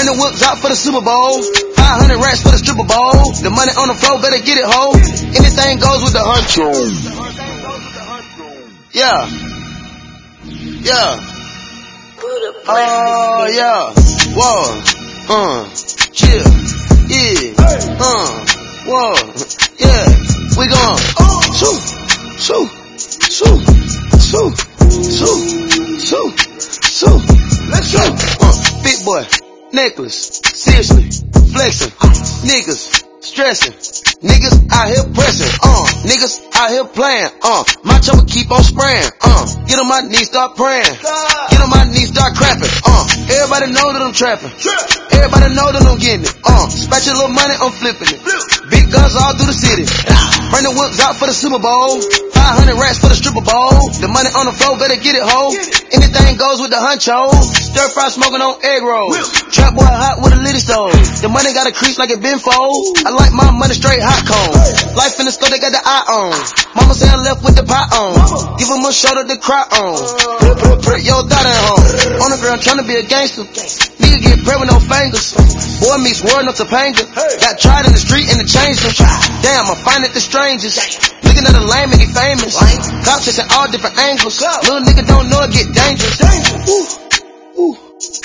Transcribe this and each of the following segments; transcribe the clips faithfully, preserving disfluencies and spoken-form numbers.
Bring the whips out for the Super Bowl. five hundred racks for the stripper bowl. The money on the floor, better get it, ho. Anything goes with the huncho. Yeah. Yeah. Oh, yeah. Whoa. Uh. Chill. Yeah. Uh. Whoa. Yeah. We gon' shoot. Shoot. Shoot. Shoot. Shoot. Shoot. Shoot. Let's go. Uh. Big boy. Necklace. Seriously. Flexing. Niggas. Stressing. Niggas out here pressing. Uh. Niggas out here playing. Uh. My chopper keep on spraying. Uh. Get on my knees, start praying. Get on my knees, start crapping. Uh. Everybody know that I'm trapping. Everybody know that I'm getting it. Uh. Spatch your little money, I'm flipping it. Big guns all through the city. Bring the whips out for the Super Bowl. five hundred racks for the stripper bowl. The money on the floor, better get it, ho. Anything goes with the huncho. Stir fry smoking on egg rolls. Trap boy hot with a litty stove. The money got a crease like it been fold. I like my money straight hot cone. Life in the store, they got the eye on. Mama say I left with the pot on. Give him a shoulder to cry on. Put, put, put your daughter at home. On the ground trying to be a gangster. Nigga get prey with no fingers. Boy meets word no Topanga. Got tried in the street and it changed him. Damn, I find it the strangest. Looking at a lame and he famous. Cops chasing all different angles. Little nigga don't know it get dangerous. Ooh, ooh,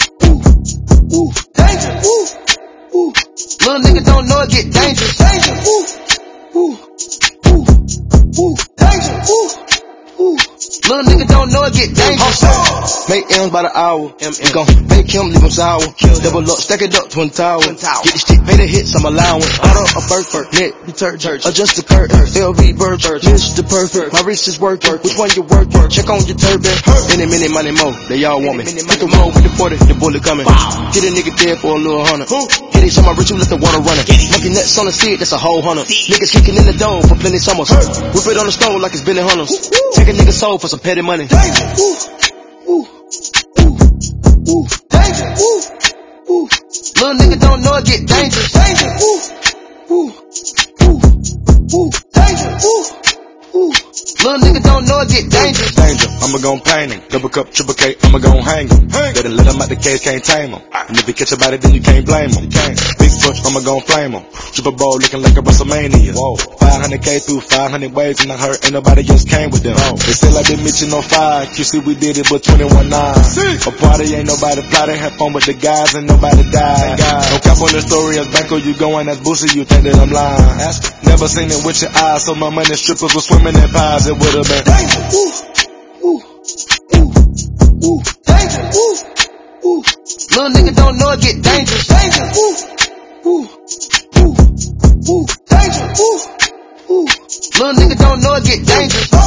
ooh, ooh, danger. Ooh, ooh. Little nigga don't know it get dangerous. Danger. Ooh, ooh, ooh, ooh, danger. Ooh, ooh. Little nigga don't know it get dangerous. Make M's by the hour. We gon' make him leave him sour. Double up, stack it up, twin tower. Get the stick, pay the hits, I'm allowing. Auto, a Burford, net, detergent. Adjust the curtain, L V bird, Mister Perfect. My wrist is work, which one you work? Check on your turban. Minute, minute, money, mo. They all want me. Pick a roll with the forty, the bullet coming. Get a nigga dead for a little hundred. Hit it, show my rich, you let the water running. Monkey nuts on the seat, that's a whole hundred. Niggas kicking in the door for plenty summers. Whip it on the stove like it's Billy Hunters. Take a nigga soul for some petty money. Ooh, ooh, ooh, ooh, danger. Ooh, ooh. Little nigga don't know it get dangerous. Danger. Ooh, ooh, ooh, ooh, danger. Ooh, ooh. Little nigga don't know it get dangerous. Danger, I'ma gon' paint him. Double cup, triple K, I'ma gon' hang him. Better let him out the cage, can't tame him. And if he catch a body, then you can't blame him. Big touch, I'ma gon' flame him. Super Bowl looking like a WrestleMania. Whoa. five hundred K through five hundred waves, and I heard ain't nobody else came with them. Whoa. They say like they Mitchell on fire. Q C we did it, but twenty-one nine. A party ain't nobody plotting. Have fun with the guys and nobody died. No cap on the story as Banco, you going as Boosie, you think that I'm lying. Never seen it with your eyes, so my money strippers were swimming in pies. It would've been danger. Ooh, ooh, ooh, ooh, danger. Ooh, ooh. Little nigga don't know it get dangerous. Danger. Ooh, ooh, ooh, ooh, danger. Ooh, ooh. Little nigga don't know it get dangerous.